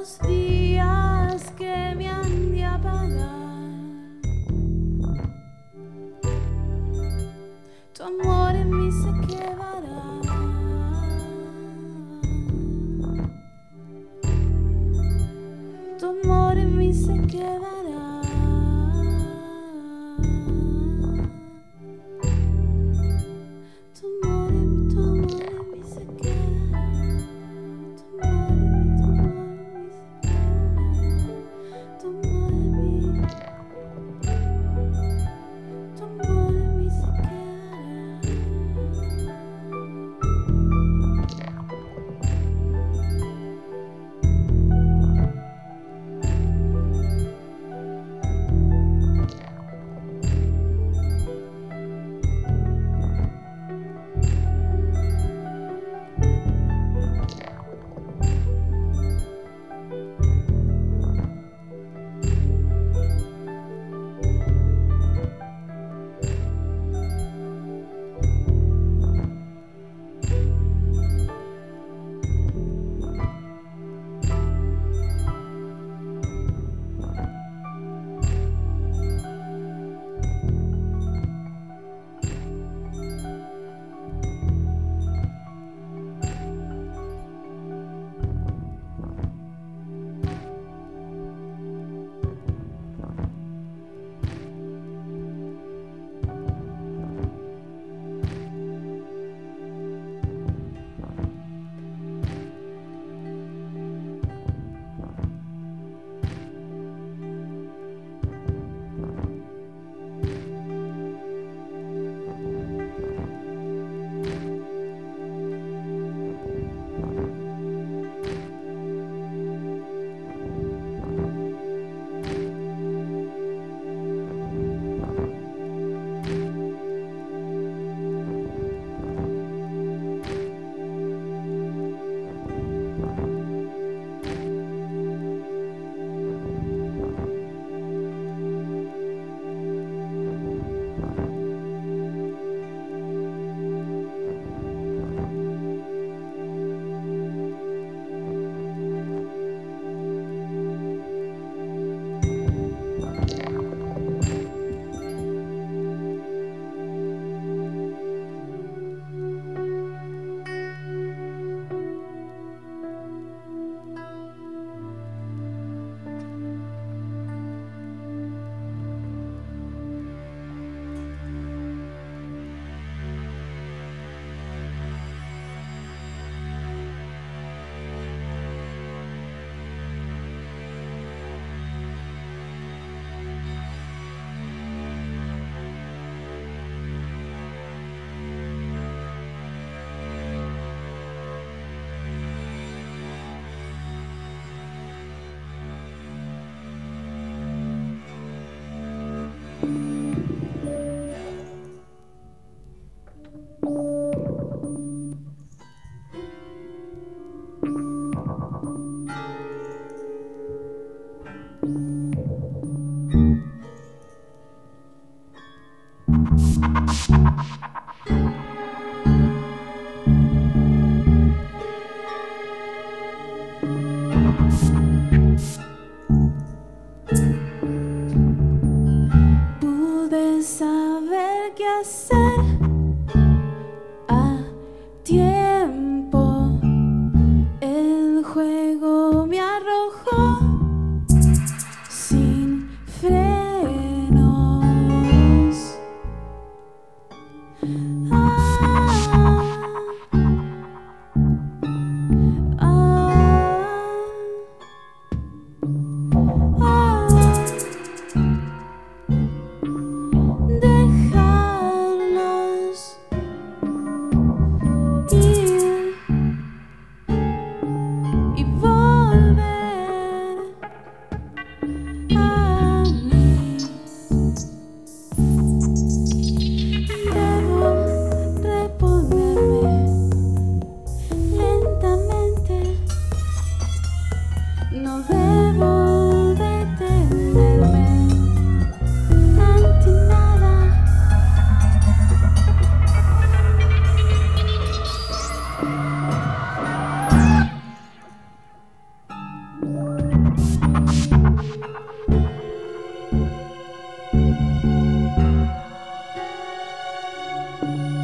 los días que me han de apagar. Tu amor en mí se quedará. Tu amor en mí se quedará. Tu amor en mí se quedará. Tu amor en mí se quedará. Tu amor en mí, tu amor en mí se quedará.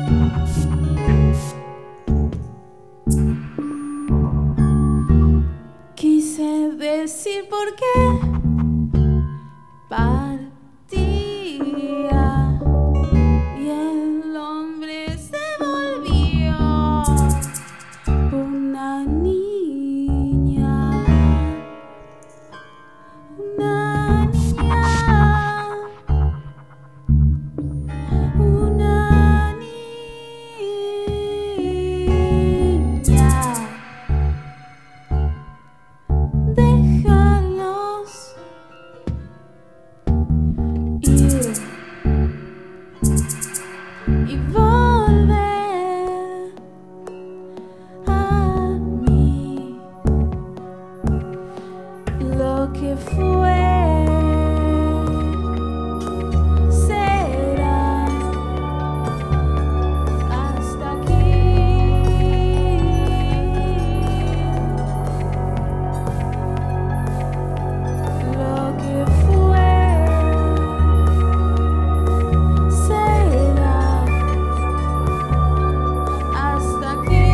Quise decir por qué partía y el hombre se volvió una niña, una niña, una niña. Déjalos ir y volver a mí. Lo que fue será hasta aquí. Lo que fue será hasta aquí.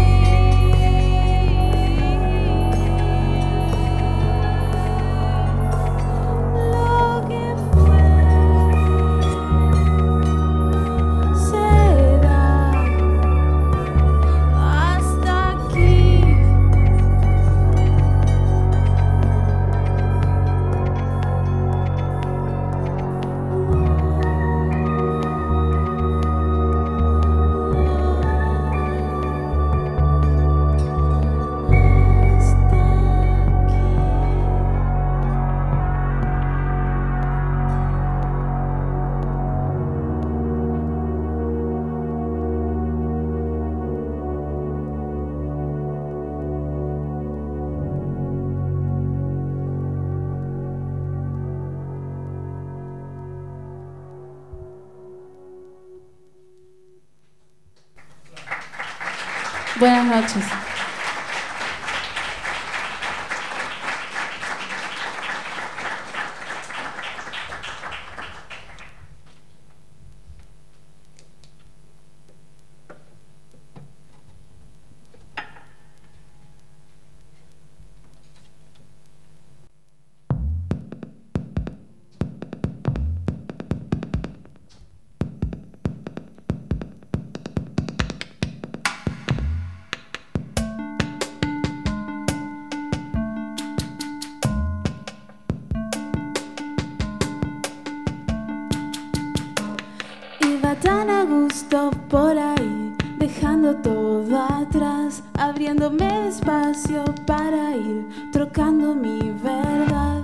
Lo que fue será hasta aquí. Buenas noches. Iba tan a gusto por ahí, dejando todo atrás, abriéndome despacio para ir trocando mi verdad.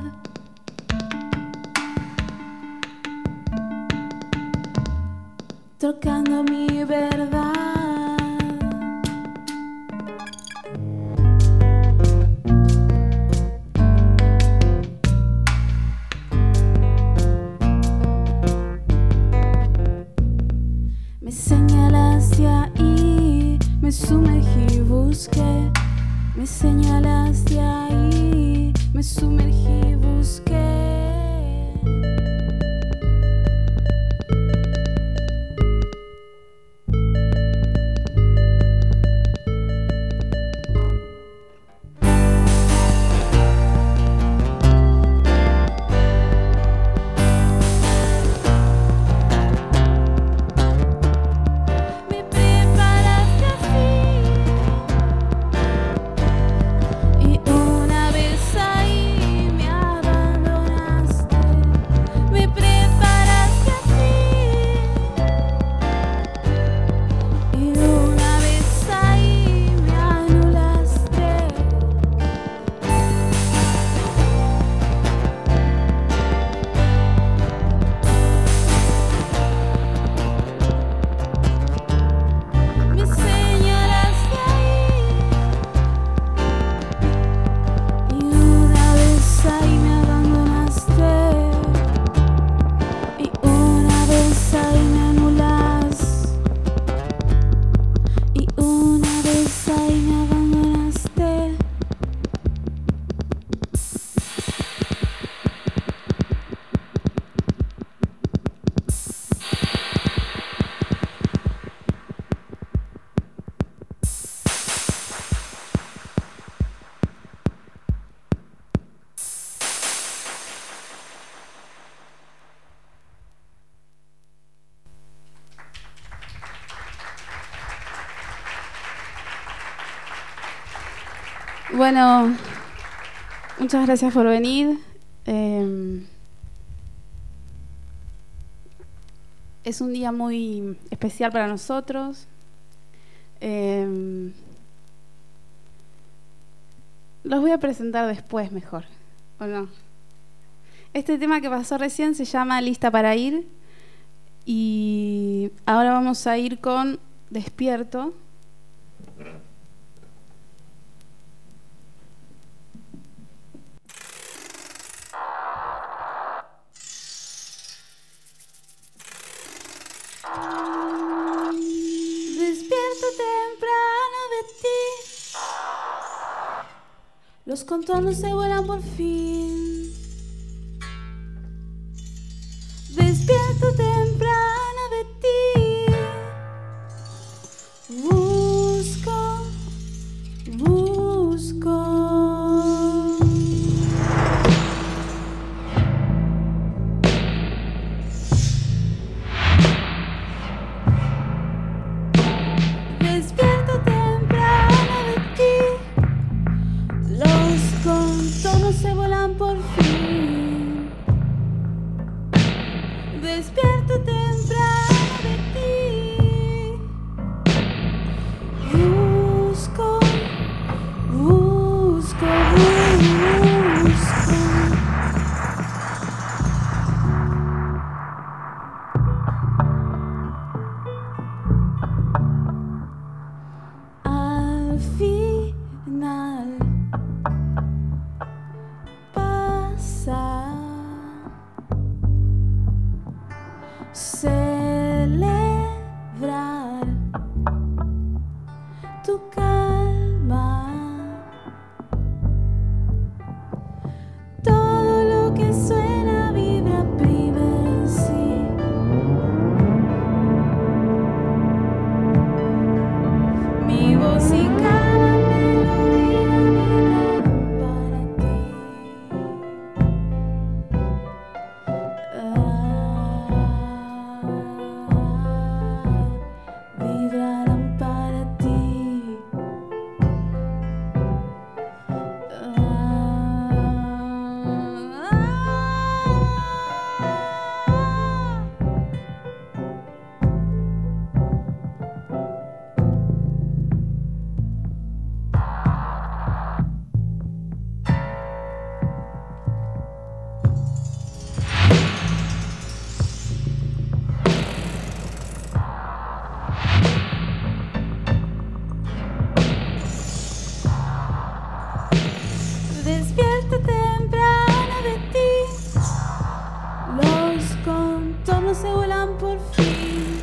Trocando mi verdad. Me señalaste ahí, me sumergí, busqué. Me señalaste ahí, me sumergí, busqué. Me preparaste así y una vez ahí me abandonaste. Me Bueno, muchas gracias por venir. Es un día muy especial para nosotros. Los voy a presentar después mejor, ¿o no? Este tema que pasó recién se llama Lista para ir. Y ahora vamos a ir con Despierto. Despierto temprano de ti. Los contornos se vuelan por fin. Despierto temprano de ti. Busco. Despierto temprano de ti. Los contornos se vuelan por fin. Despierto temprano de ti. Busco. Al final pasa. Celebrar tu calma. Todo lo que suena vibra primero en sí. Mi voz y cada melodía vibraron para ti. Vibrarán para ti. Despierta temprano de ti. Los contornos se vuelan por fin.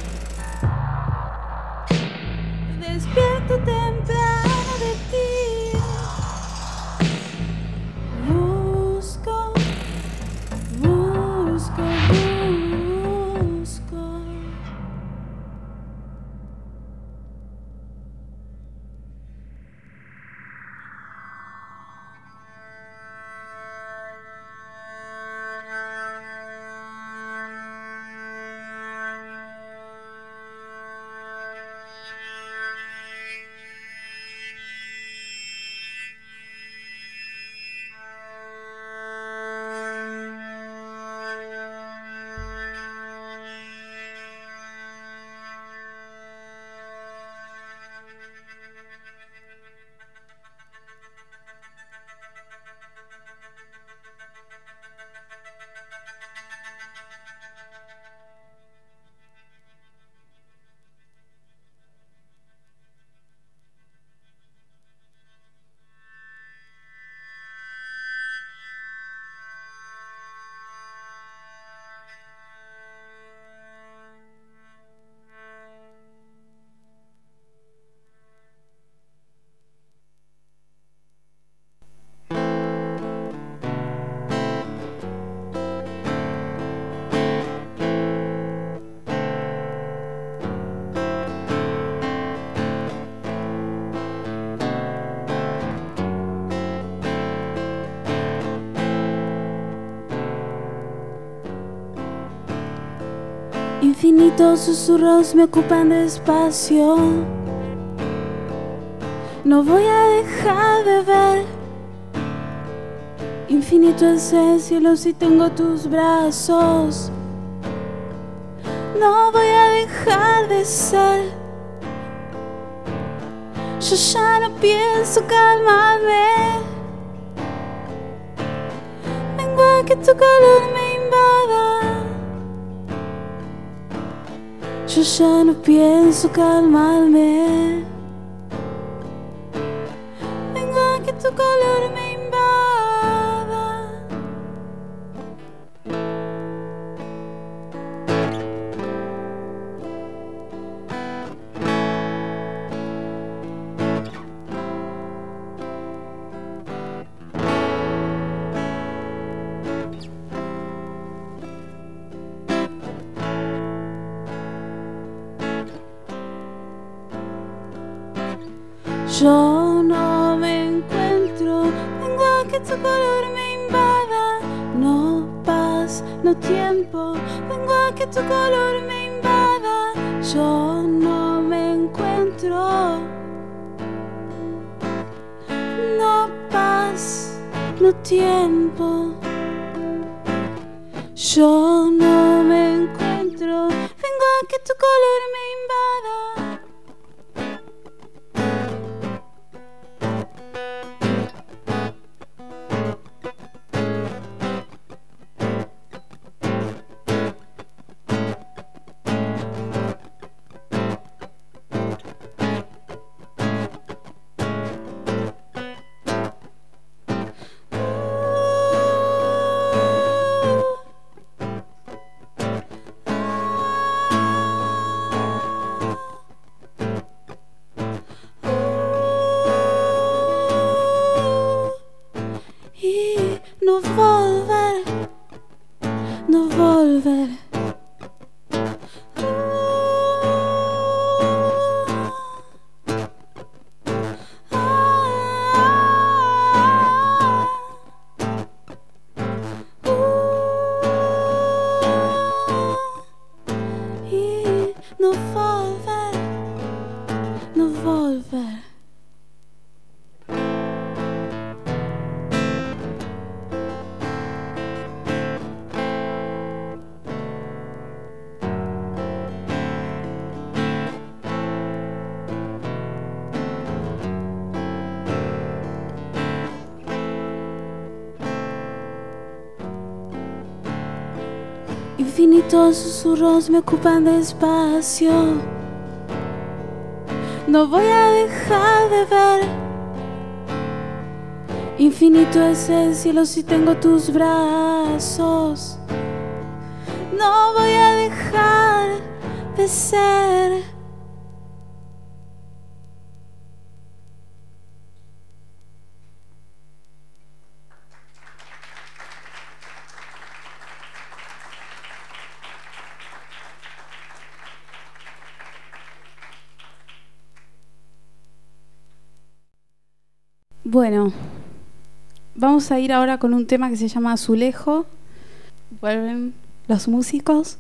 Despierta temprano de ti. Busco. Infinitos susurros me ocupan de espacio. No voy a dejar de ver. Infinito es el cielo si tengo tus brazos. No voy a dejar de ser. Yo ya no pienso calmarme. Vengo a que tu calor me invada. Yo ya no pienso calmarme. Vengo a que tu calor me invada. Yo no me encuentro, vengo a que tu color me invada. No paz, no tiempo, vengo a que tu color me invada. Yo no me encuentro. No paz, no tiempo. Yo no me encuentro, vengo a que tu color me invada. Y no volver, no volver. Y no volver, no volver. Infinitos susurros me ocupan de espacio. No voy a dejar de ver. Infinito es el cielo si tengo tus brazos. No voy a dejar de ser. Bueno, vamos a ir ahora con un tema que se llama Azulejo. Vuelven los músicos.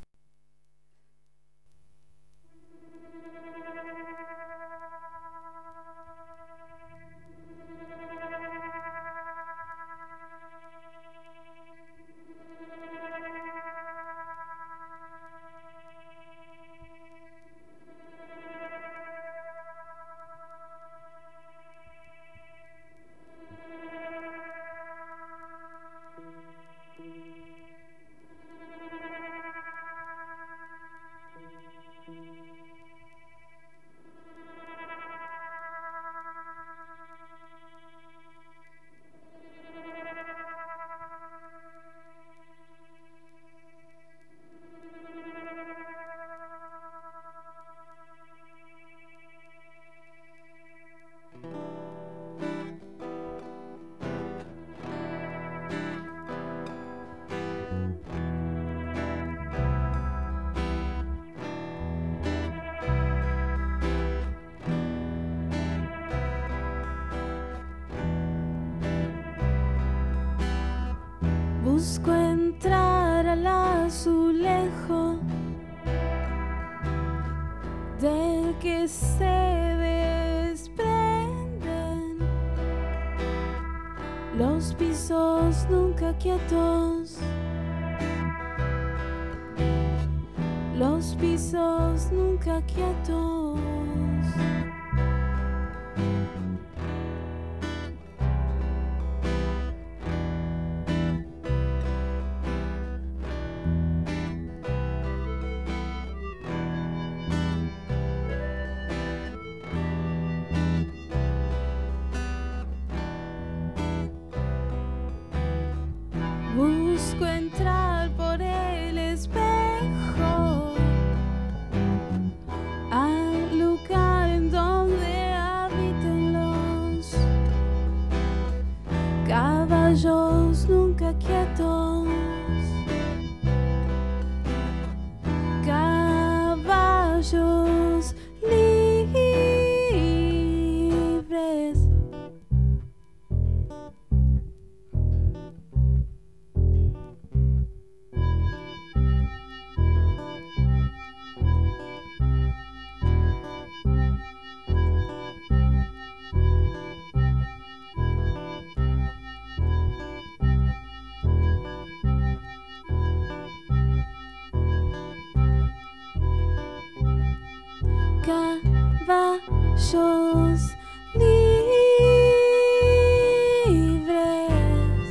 Busco entrar al azulejo del que se desprende. los pisos nunca quietos, los pisos nunca quietos. Busco entrar por el espejo al lugar en donde habiten los caballos nunca quietos, caballos libres. Caballos libres.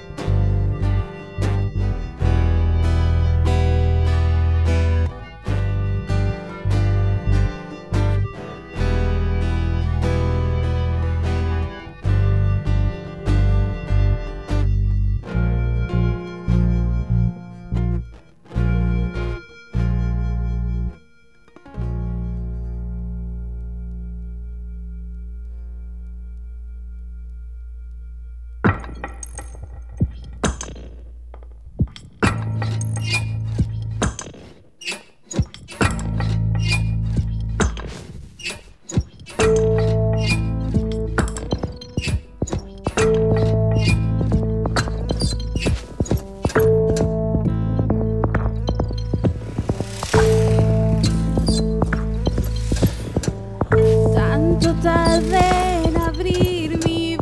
Tanto tardé en abrir mi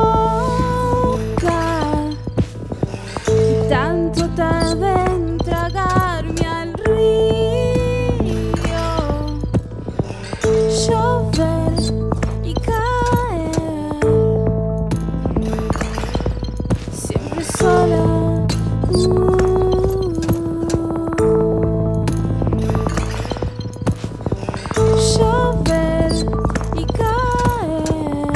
boca y tanto tardé en tragarme al río, llover y caer, siempre sola. Llover y caer,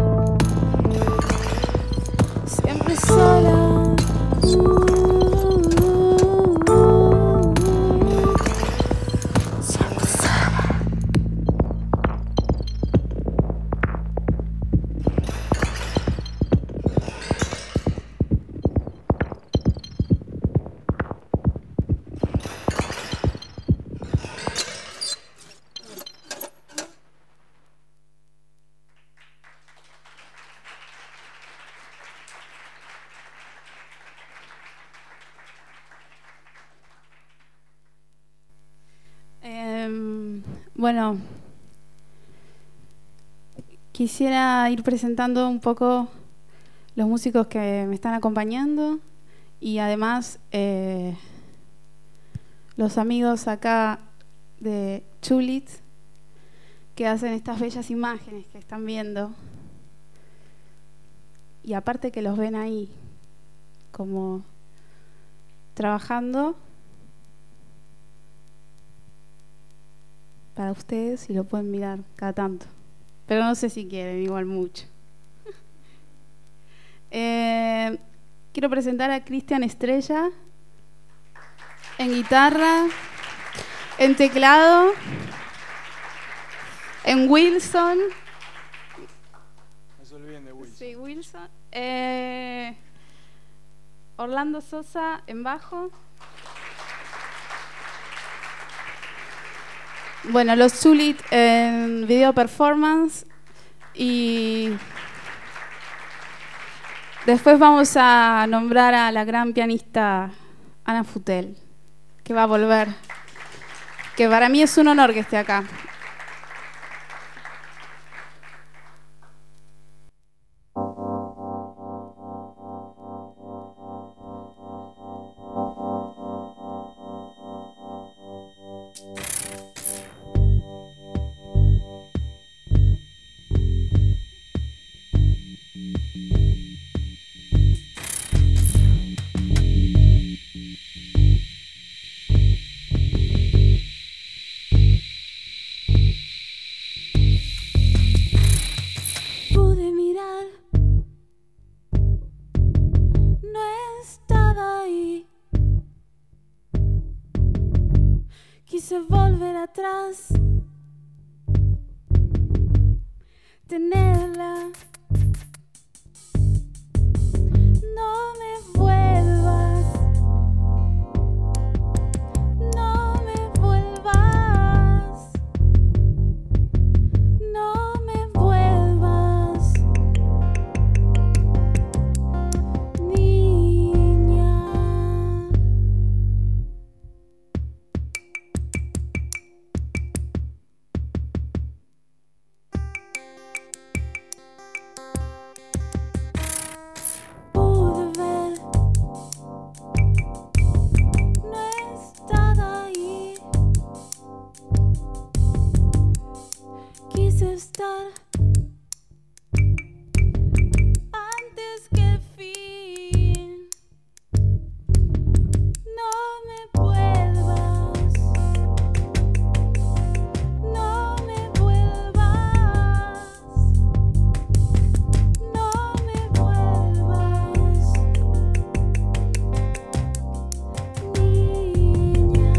siempre sola. Siempre sola. Bueno, quisiera ir presentando un poco los músicos que me están acompañando y además los amigos acá de Chulit que hacen estas bellas imágenes que están viendo, y aparte que los ven ahí como trabajando para ustedes y lo pueden mirar cada tanto, pero no sé si quieren, igual mucho. Quiero presentar a Cristian Estrella en guitarra, en teclado, en Wilson. No se olviden de Wilson. Sí, Wilson. Orlando Sosa en bajo. Bueno, los Chulit en video performance. Y después vamos a nombrar a la gran pianista Ana Futel, que va a volver. Que para mí es un honor que esté acá. quise volver atrás, tenerla. No me vuelvas, no me vuelvas, no me vuelvas, niña. Pude ver, no estaba ahí. Quise estar antes que el fin. No me vuelvas, no me vuelvas, no me vuelvas, niña.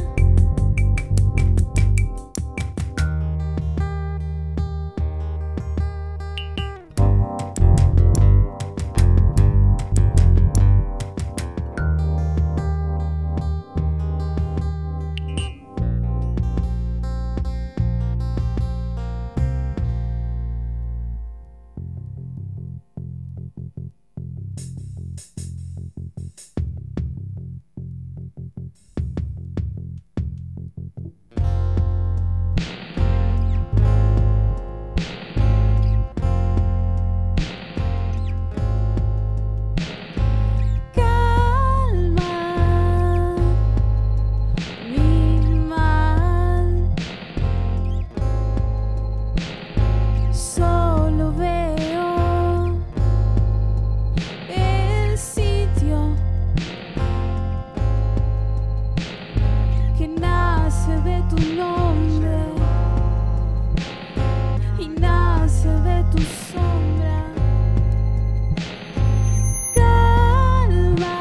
Calma mi mal, solo veo el sitio que nace de tu nombre y nace de tu sombra. Calma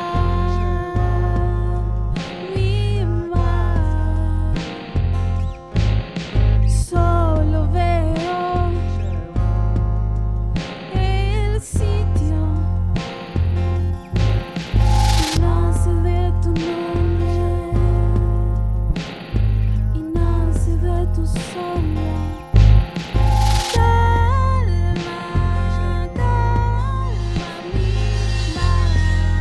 mi mal, solo veo el sitio que nace de tu nombre y nace de tu sombra. Calma, calma mi mal.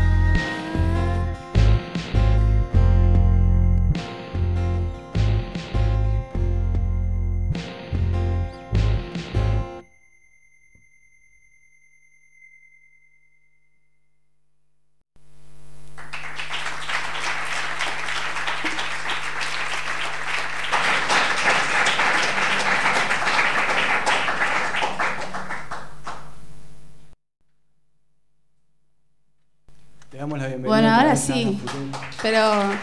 Le damos la bienvenida. Bueno, ahora otra vez a sí. Ana Futel. Pero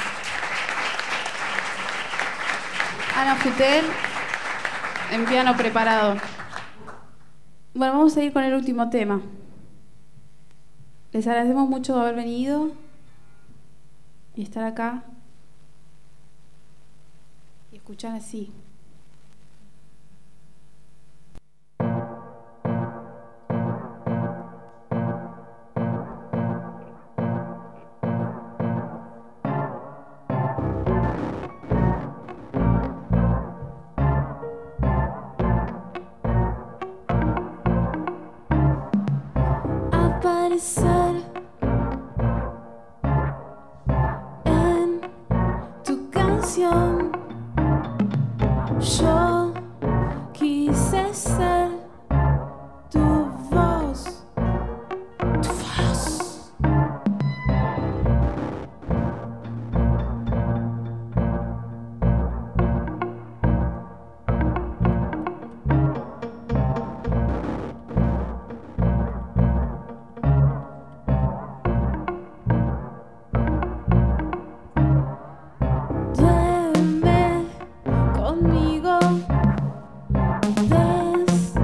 Ana Futel en piano preparado. Bueno, vamos a ir con el último tema. Les agradecemos mucho haber venido y estar acá y escuchar así. Aparecer en tu canción. Yo quise ser tu voz, tu voz. Duerme conmigo.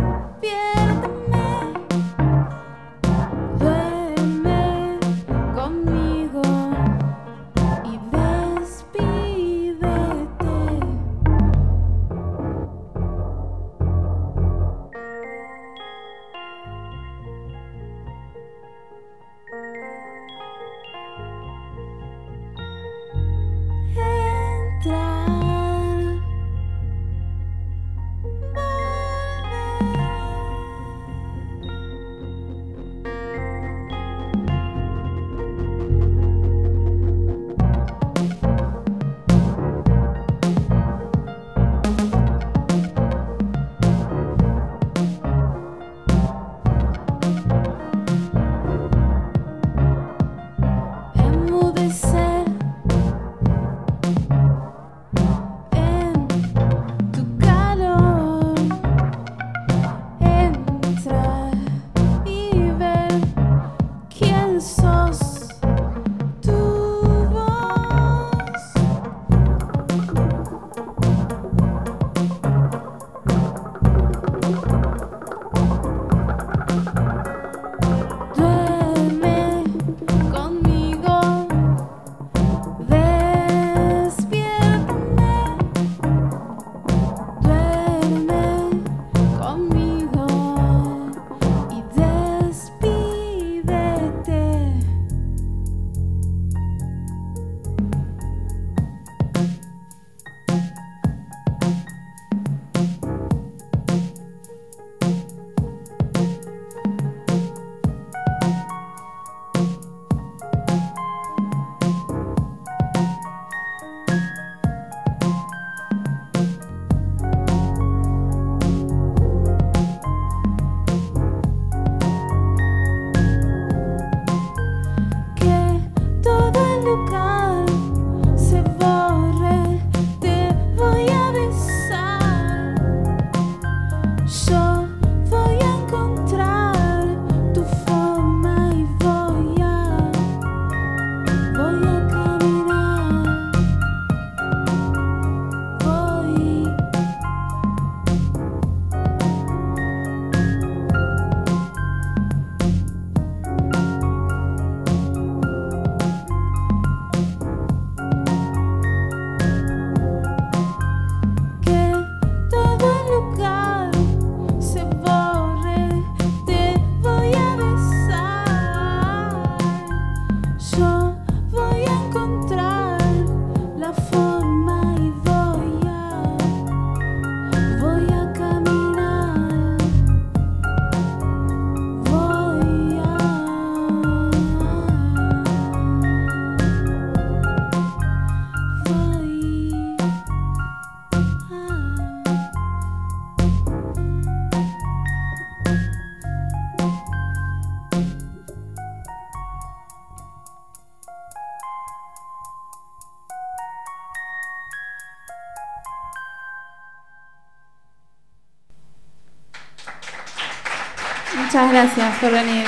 Muchas gracias por venir.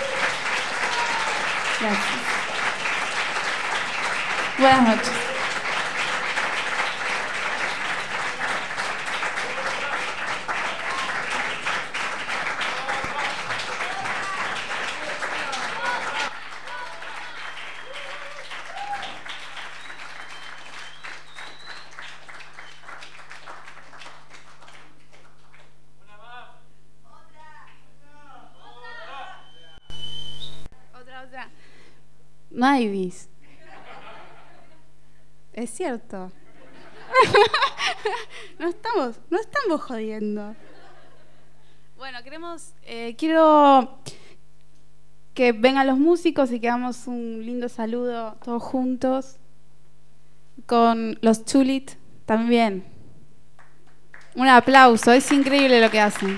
Gracias. Buenas noches. Otra. Mavis. Es cierto. No estamos jodiendo. Bueno, quiero que vengan los músicos y que hagamos un lindo saludo todos juntos con los Chulit también. Un aplauso, es increíble lo que hacen.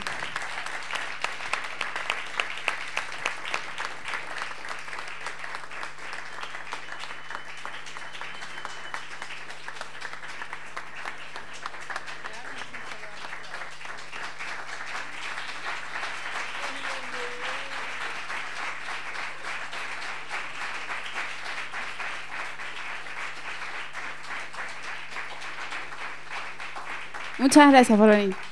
Muchas gracias por venir.